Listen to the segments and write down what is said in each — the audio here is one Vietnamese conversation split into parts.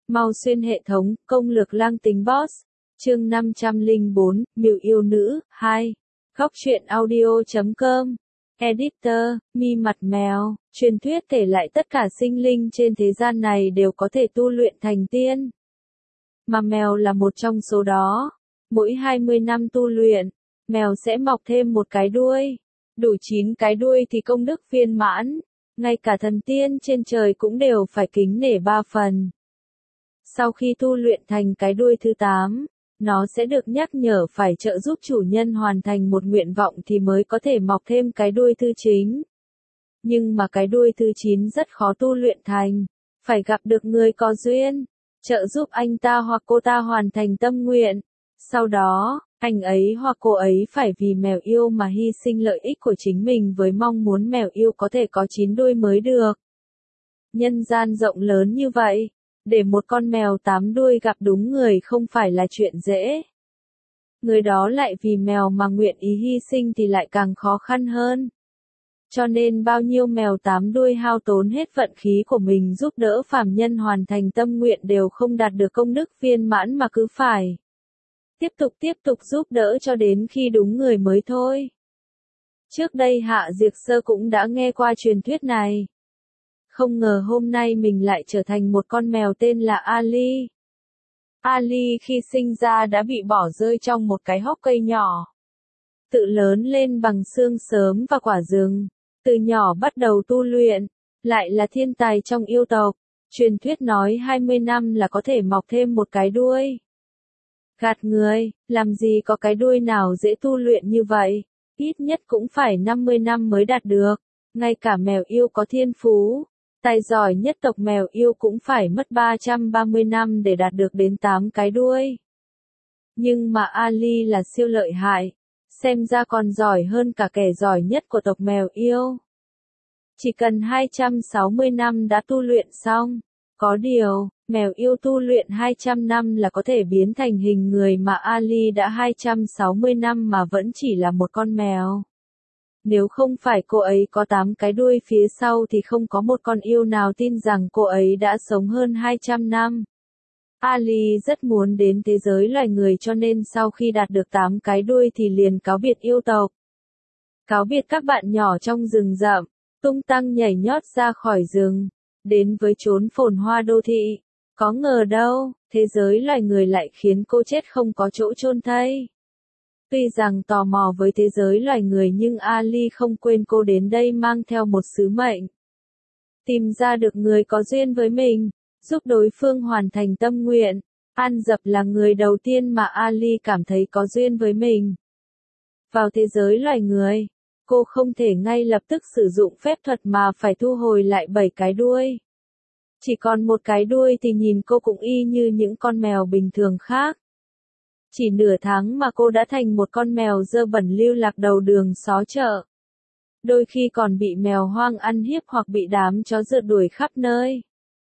Mau xuyên hệ thống, công lược lang tính boss. Chương 504, Mưu yêu nữ, 2. Góc truyện audio.com. Editor, Mi mặt mèo. Truyền thuyết kể lại tất cả sinh linh trên thế gian này đều có thể tu luyện thành tiên. Mà mèo là một trong số đó. Mỗi 20 năm tu luyện, mèo sẽ mọc thêm một cái đuôi. Đủ 9 cái đuôi thì công đức viên mãn. Ngay cả thần tiên trên trời cũng đều phải kính nể 3 phần. Sau khi tu luyện thành cái đuôi thứ 8, nó sẽ được nhắc nhở phải trợ giúp chủ nhân hoàn thành một nguyện vọng thì mới có thể mọc thêm cái đuôi thứ 9. Nhưng mà cái đuôi thứ 9 rất khó tu luyện thành, phải gặp được người có duyên, trợ giúp anh ta hoặc cô ta hoàn thành tâm nguyện. Sau đó, anh ấy hoặc cô ấy phải vì mèo yêu mà hy sinh lợi ích của chính mình với mong muốn mèo yêu có thể có 9 đuôi mới được. Nhân gian rộng lớn như vậy, để một con mèo 8 đuôi gặp đúng người không phải là chuyện dễ. Người đó lại vì mèo mà nguyện ý hy sinh thì lại càng khó khăn hơn. Cho nên bao nhiêu mèo 8 đuôi hao tốn hết vận khí của mình giúp đỡ phàm nhân hoàn thành tâm nguyện đều không đạt được công đức viên mãn mà cứ phải tiếp tục giúp đỡ cho đến khi đúng người mới thôi. Trước đây Hạ Diệc Sơ cũng đã nghe qua truyền thuyết này. Không ngờ hôm nay mình lại trở thành một con mèo tên là Ali. Ali khi sinh ra đã bị bỏ rơi trong một cái hốc cây nhỏ. Tự lớn lên bằng xương sớm và quả rừng. Từ nhỏ bắt đầu tu luyện. Lại là thiên tài trong yêu tộc. Truyền thuyết nói 20 năm là có thể mọc thêm một cái đuôi. Gạt người, làm gì có cái đuôi nào dễ tu luyện như vậy. Ít nhất cũng phải 50 năm mới đạt được. Ngay cả mèo yêu có thiên phú, tài giỏi nhất tộc mèo yêu cũng phải mất 330 năm để đạt được đến 8 cái đuôi. Nhưng mà Ali là siêu lợi hại, xem ra còn giỏi hơn cả kẻ giỏi nhất của tộc mèo yêu. Chỉ cần 260 năm đã tu luyện xong. Có điều, mèo yêu tu luyện 200 năm là có thể biến thành hình người mà Ali đã 260 năm mà vẫn chỉ là một con mèo. Nếu không phải cô ấy có 8 cái đuôi phía sau thì không có một con yêu nào tin rằng cô ấy đã sống hơn 200 năm. Ali rất muốn đến thế giới loài người cho nên sau khi đạt được 8 cái đuôi thì liền cáo biệt yêu tộc. Cáo biệt các bạn nhỏ trong rừng rậm, tung tăng nhảy nhót ra khỏi rừng, đến với chốn phồn hoa đô thị. Có ngờ đâu, thế giới loài người lại khiến cô chết không có chỗ chôn thây. Tuy rằng tò mò với thế giới loài người nhưng Ali không quên cô đến đây mang theo một sứ mệnh. Tìm ra được người có duyên với mình, giúp đối phương hoàn thành tâm nguyện. An Dập là người đầu tiên mà Ali cảm thấy có duyên với mình. Vào thế giới loài người, cô không thể ngay lập tức sử dụng phép thuật mà phải thu hồi lại 7 cái đuôi. Chỉ còn một cái đuôi thì nhìn cô cũng y như những con mèo bình thường khác. Chỉ nửa tháng mà cô đã thành một con mèo dơ bẩn lưu lạc đầu đường xó chợ. Đôi khi còn bị mèo hoang ăn hiếp hoặc bị đám chó rượt đuổi khắp nơi.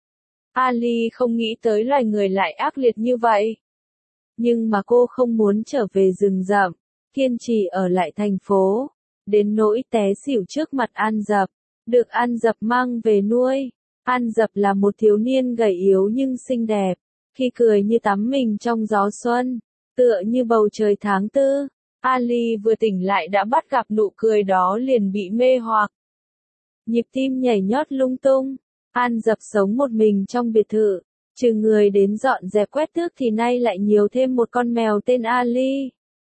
Ali không nghĩ tới loài người lại ác liệt như vậy. Nhưng mà cô không muốn trở về rừng rậm, kiên trì ở lại thành phố. Đến nỗi té xỉu trước mặt An Dập, được An Dập mang về nuôi. An Dập là một thiếu niên gầy yếu nhưng xinh đẹp, khi cười như tắm mình trong gió xuân, tựa như bầu trời tháng 4. Ali vừa tỉnh lại đã bắt gặp nụ cười đó liền bị mê hoặc. Nhịp tim nhảy nhót lung tung. An Dập sống một mình trong biệt thự, trừ người đến dọn dẹp quét tước thì nay lại nhiều thêm một con mèo tên Ali.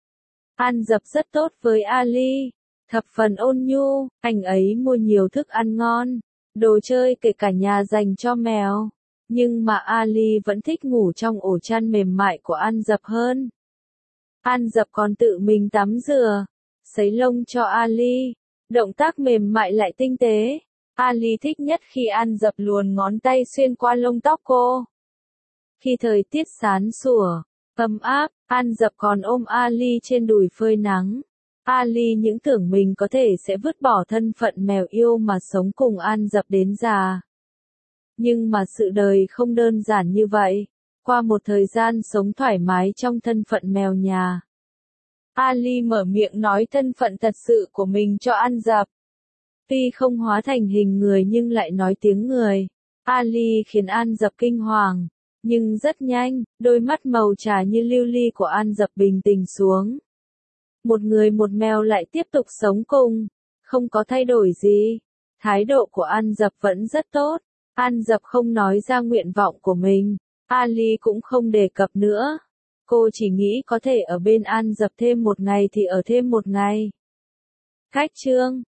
An Dập rất tốt với Ali, thập phần ôn nhu, anh ấy mua nhiều thức ăn ngon, đồ chơi kể cả nhà dành cho mèo. Nhưng mà Ali vẫn thích ngủ trong ổ chăn mềm mại của An Dập hơn. An Dập còn tự mình tắm rửa, sấy lông cho Ali, động tác mềm mại lại tinh tế. Ali thích nhất khi An Dập luồn ngón tay xuyên qua lông tóc cô. Khi thời tiết sáng sủa, ấm áp, An Dập còn ôm Ali trên đùi phơi nắng. Ali những tưởng mình có thể sẽ vứt bỏ thân phận mèo yêu mà sống cùng An Dập đến già. Nhưng mà sự đời không đơn giản như vậy. Qua một thời gian sống thoải mái trong thân phận mèo nhà, Ali mở miệng nói thân phận thật sự của mình cho An Dập. Tuy không hóa thành hình người nhưng lại nói tiếng người. Ali khiến An Dập kinh hoàng. Nhưng rất nhanh, đôi mắt màu trà như lưu ly của An Dập bình tĩnh xuống. Một người một mèo lại tiếp tục sống cùng, không có thay đổi gì. Thái độ của An Dập vẫn rất tốt. An Dập không nói ra nguyện vọng của mình. Ali cũng không đề cập nữa. Cô chỉ nghĩ có thể ở bên An Dập thêm một ngày thì ở thêm một ngày. Cách chương